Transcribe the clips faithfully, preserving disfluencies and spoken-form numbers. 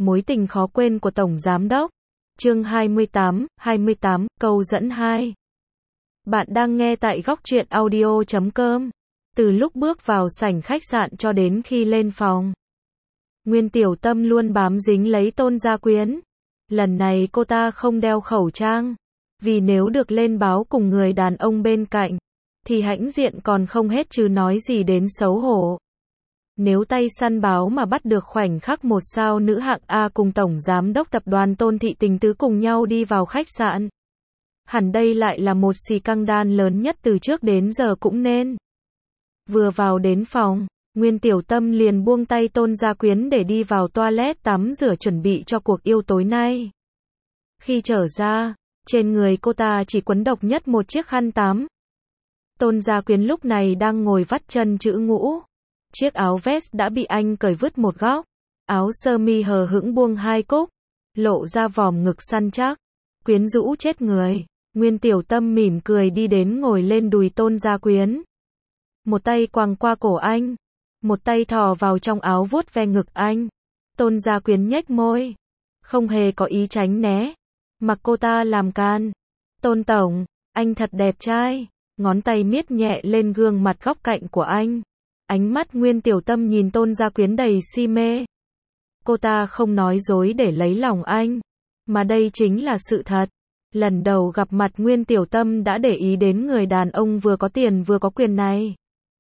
Mối tình khó quên của Tổng Giám Đốc. Chương hai mươi tám, hai mươi tám, câu dẫn hai. Bạn đang nghe tại góc truyện audio chấm com. Từ lúc bước vào sảnh khách sạn cho đến khi lên phòng, Nguyên Tiểu Tâm luôn bám dính lấy Tôn Gia Quyến. Lần này cô ta không đeo khẩu trang, vì nếu được lên báo cùng người đàn ông bên cạnh, thì hãnh diện còn không hết chứ nói gì đến xấu hổ. Nếu tay săn báo mà bắt được khoảnh khắc một sao nữ hạng A cùng Tổng Giám Đốc Tập đoàn Tôn Thị Tình Tứ cùng nhau đi vào khách sạn, hẳn đây lại là một xì căng đan lớn nhất từ trước đến giờ cũng nên. Vừa vào đến phòng, Nguyên Tiểu Tâm liền buông tay Tôn Gia Quyến để đi vào toilet tắm rửa chuẩn bị cho cuộc yêu tối nay. Khi trở ra, trên người cô ta chỉ quấn độc nhất một chiếc khăn tắm. Tôn Gia Quyến lúc này đang ngồi vắt chân chữ ngũ. Chiếc áo vest đã bị anh cởi vứt một góc. Áo sơ mi hờ hững buông hai cúc, lộ ra vòm ngực săn chắc, quyến rũ chết người. Nguyên Tiểu Tâm mỉm cười đi đến ngồi lên đùi Tôn Gia Quyến. Một tay quàng qua cổ anh, một tay thò vào trong áo vuốt ve ngực anh. Tôn Gia Quyến nhếch môi, không hề có ý tránh né, mặc cô ta làm can. Tôn Tổng, anh thật đẹp trai. Ngón tay miết nhẹ lên gương mặt góc cạnh của anh. Ánh mắt Nguyên Tiểu Tâm nhìn Tôn Gia Quyến đầy si mê. Cô ta không nói dối để lấy lòng anh, mà đây chính là sự thật. Lần đầu gặp mặt Nguyên Tiểu Tâm đã để ý đến người đàn ông vừa có tiền vừa có quyền này.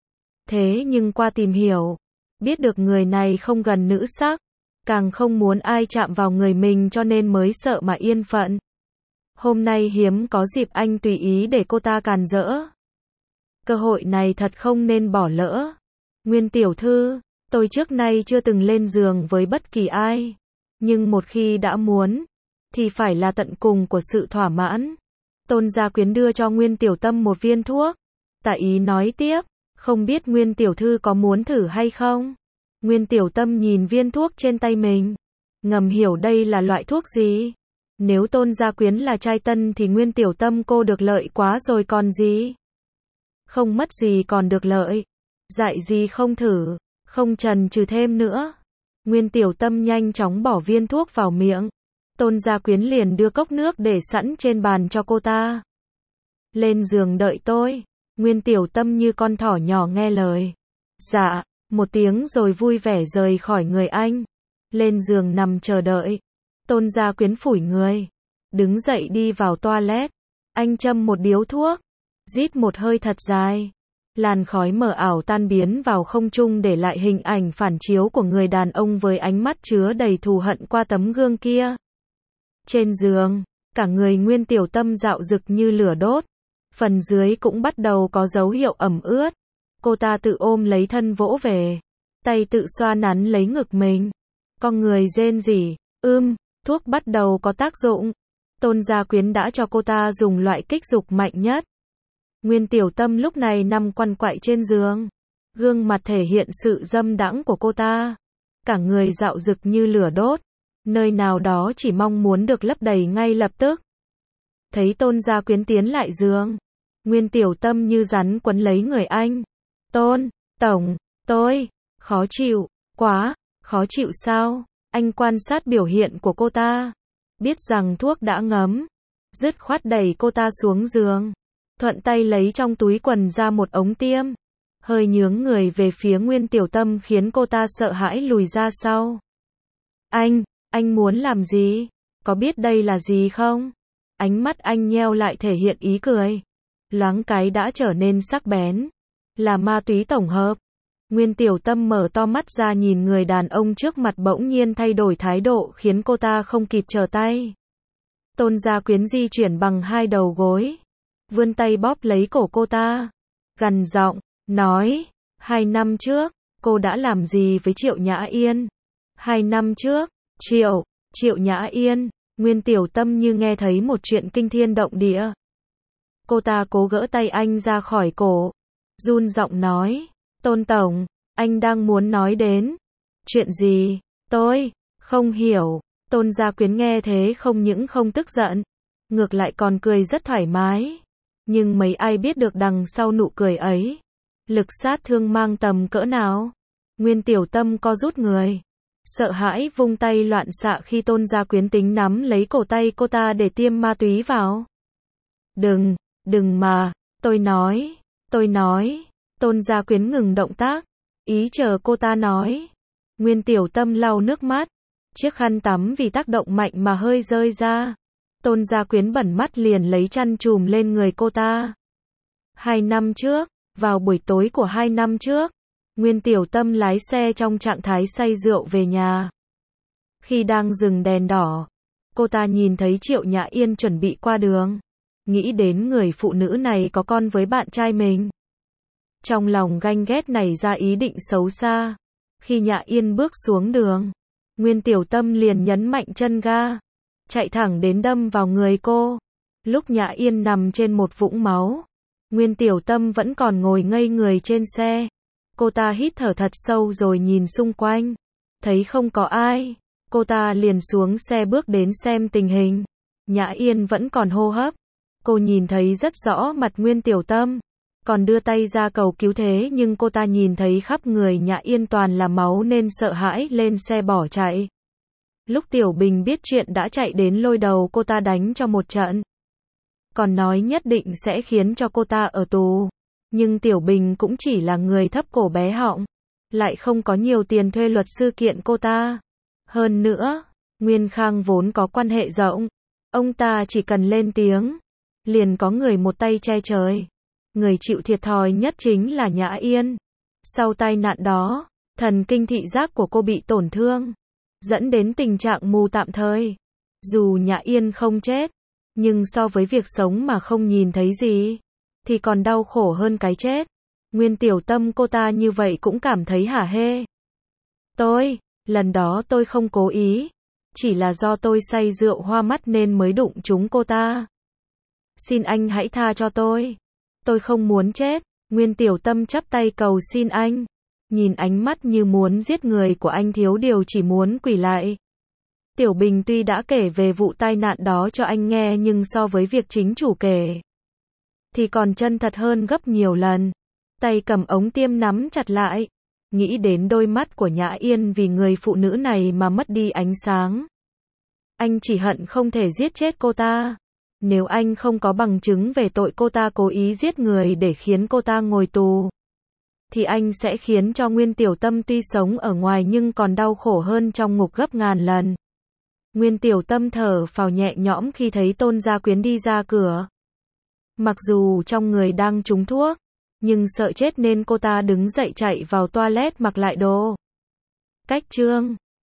Thế nhưng qua tìm hiểu, biết được người này không gần nữ sắc, càng không muốn ai chạm vào người mình cho nên mới sợ mà yên phận. Hôm nay hiếm có dịp anh tùy ý để cô ta càn rỡ. Cơ hội này thật không nên bỏ lỡ. Nguyên tiểu thư, tôi trước nay chưa từng lên giường với bất kỳ ai, nhưng một khi đã muốn, thì phải là tận cùng của sự thỏa mãn. Tôn Gia Quyến đưa cho Nguyên Tiểu Tâm một viên thuốc. Tạ ý nói tiếp, không biết Nguyên tiểu thư có muốn thử hay không? Nguyên Tiểu Tâm nhìn viên thuốc trên tay mình, ngầm hiểu đây là loại thuốc gì. Nếu Tôn Gia Quyến là trai tân thì Nguyên Tiểu Tâm cô được lợi quá rồi còn gì. Không mất gì còn được lợi. Dại gì không thử, không chần chừ thêm nữa. Nguyên Tiểu Tâm nhanh chóng bỏ viên thuốc vào miệng. Tôn Gia Quyến liền đưa cốc nước để sẵn trên bàn cho cô ta. Lên giường đợi tôi. Nguyên Tiểu Tâm như con thỏ nhỏ nghe lời. Dạ, một tiếng rồi vui vẻ rời khỏi người anh. Lên giường nằm chờ đợi. Tôn Gia Quyến phủi người, đứng dậy đi vào toilet. Anh châm một điếu thuốc, rít một hơi thật dài. Làn khói mờ ảo tan biến vào không trung để lại hình ảnh phản chiếu của người đàn ông với ánh mắt chứa đầy thù hận qua tấm gương kia. Trên giường, cả người Nguyên Tiểu Tâm dạo rực như lửa đốt. Phần dưới cũng bắt đầu có dấu hiệu ẩm ướt. Cô ta tự ôm lấy thân vỗ về, tay tự xoa nắn lấy ngực mình. Con người rên rỉ, ưm, thuốc bắt đầu có tác dụng. Tôn Gia Quyến đã cho cô ta dùng loại kích dục mạnh nhất. Nguyên Tiểu Tâm lúc này nằm quằn quại trên giường. Gương mặt thể hiện sự dâm đãng của cô ta. Cả người dạo rực như lửa đốt. Nơi nào đó chỉ mong muốn được lấp đầy ngay lập tức. Thấy Tôn Gia Quyến tiến lại giường, Nguyên Tiểu Tâm như rắn quấn lấy người anh. Tôn, Tổng, tôi, khó chịu, quá, khó chịu sao? Anh quan sát biểu hiện của cô ta. Biết rằng thuốc đã ngấm. Dứt khoát đẩy cô ta xuống giường. Thuận tay lấy trong túi quần ra một ống tiêm. Hơi nhướng người về phía Nguyên Tiểu Tâm khiến cô ta sợ hãi lùi ra sau. Anh, anh muốn làm gì? Có biết đây là gì không? Ánh mắt anh nheo lại thể hiện ý cười. Loáng cái đã trở nên sắc bén. Là ma túy tổng hợp. Nguyên Tiểu Tâm mở to mắt ra nhìn người đàn ông trước mặt bỗng nhiên thay đổi thái độ khiến cô ta không kịp trở tay. Tôn Gia Quyến di chuyển bằng hai đầu gối. Vươn tay bóp lấy cổ cô ta. Gằn giọng, nói, hai năm trước, cô đã làm gì với Triệu Nhã Yên? Hai năm trước, Triệu, Triệu Nhã Yên. Nguyên Tiểu Tâm như nghe thấy một chuyện kinh thiên động địa. Cô ta cố gỡ tay anh ra khỏi cổ. Run giọng nói, Tôn Tổng, anh đang muốn nói đến. Chuyện gì? Tôi, không hiểu. Tôn Gia Quyến nghe thế không những không tức giận, ngược lại còn cười rất thoải mái. Nhưng mấy ai biết được đằng sau nụ cười ấy, lực sát thương mang tầm cỡ nào? Nguyên Tiểu Tâm co rút người, sợ hãi vung tay loạn xạ khi Tôn Gia Quyến tính nắm lấy cổ tay cô ta để tiêm ma túy vào. Đừng, đừng mà, tôi nói, tôi nói, Tôn Gia Quyến ngừng động tác, ý chờ cô ta nói. Nguyên Tiểu Tâm lau nước mắt, chiếc khăn tắm vì tác động mạnh mà hơi rơi ra. Tôn Gia Quyến bẩn mắt liền lấy chăn trùm lên người cô ta. Hai năm trước, vào buổi tối của hai năm trước, Nguyên Tiểu Tâm lái xe trong trạng thái say rượu về nhà. Khi đang dừng đèn đỏ, cô ta nhìn thấy Triệu Nhã Yên chuẩn bị qua đường. Nghĩ đến người phụ nữ này có con với bạn trai mình. Trong lòng ganh ghét nảy ra ý định xấu xa. Khi Nhã Yên bước xuống đường, Nguyên Tiểu Tâm liền nhấn mạnh chân ga, chạy thẳng đến đâm vào người cô. Lúc Nhã Yên nằm trên một vũng máu, Nguyên Tiểu Tâm vẫn còn ngồi ngây người trên xe. Cô ta hít thở thật sâu rồi nhìn xung quanh. Thấy không có ai, cô ta liền xuống xe bước đến xem tình hình. Nhã Yên vẫn còn hô hấp. Cô nhìn thấy rất rõ mặt Nguyên Tiểu Tâm, còn đưa tay ra cầu cứu thế nhưng cô ta nhìn thấy khắp người Nhã Yên toàn là máu nên sợ hãi lên xe bỏ chạy. Lúc Tiểu Bình biết chuyện đã chạy đến lôi đầu cô ta đánh cho một trận. Còn nói nhất định sẽ khiến cho cô ta ở tù. Nhưng Tiểu Bình cũng chỉ là người thấp cổ bé họng, lại không có nhiều tiền thuê luật sư kiện cô ta. Hơn nữa, Nguyên Khang vốn có quan hệ rộng, ông ta chỉ cần lên tiếng, liền có người một tay che trời. Người chịu thiệt thòi nhất chính là Nhã Yên. Sau tai nạn đó, thần kinh thị giác của cô bị tổn thương, dẫn đến tình trạng mù tạm thời. Dù Nhã Yên không chết, nhưng so với việc sống mà không nhìn thấy gì, thì còn đau khổ hơn cái chết. Nguyên Tiểu Tâm cô ta như vậy cũng cảm thấy hả hê. Tôi, lần đó tôi không cố ý, chỉ là do tôi say rượu hoa mắt nên mới đụng trúng cô ta. Xin anh hãy tha cho tôi. Tôi không muốn chết. Nguyên Tiểu Tâm chắp tay cầu xin anh. Nhìn ánh mắt như muốn giết người của anh thiếu điều chỉ muốn quỳ lại. Tiểu Bình tuy đã kể về vụ tai nạn đó cho anh nghe nhưng so với việc chính chủ kể, thì còn chân thật hơn gấp nhiều lần. Tay cầm ống tiêm nắm chặt lại. Nghĩ đến đôi mắt của Nhã Yên vì người phụ nữ này mà mất đi ánh sáng. Anh chỉ hận không thể giết chết cô ta. Nếu anh không có bằng chứng về tội cô ta cố ý giết người để khiến cô ta ngồi tù, thì anh sẽ khiến cho Nguyên Tiểu Tâm tuy sống ở ngoài nhưng còn đau khổ hơn trong ngục gấp ngàn lần. Nguyên Tiểu Tâm thở phào nhẹ nhõm khi thấy Tôn Gia Quyến đi ra cửa. Mặc dù trong người đang trúng thuốc, nhưng sợ chết nên cô ta đứng dậy chạy vào toilet mặc lại đồ. Cách chương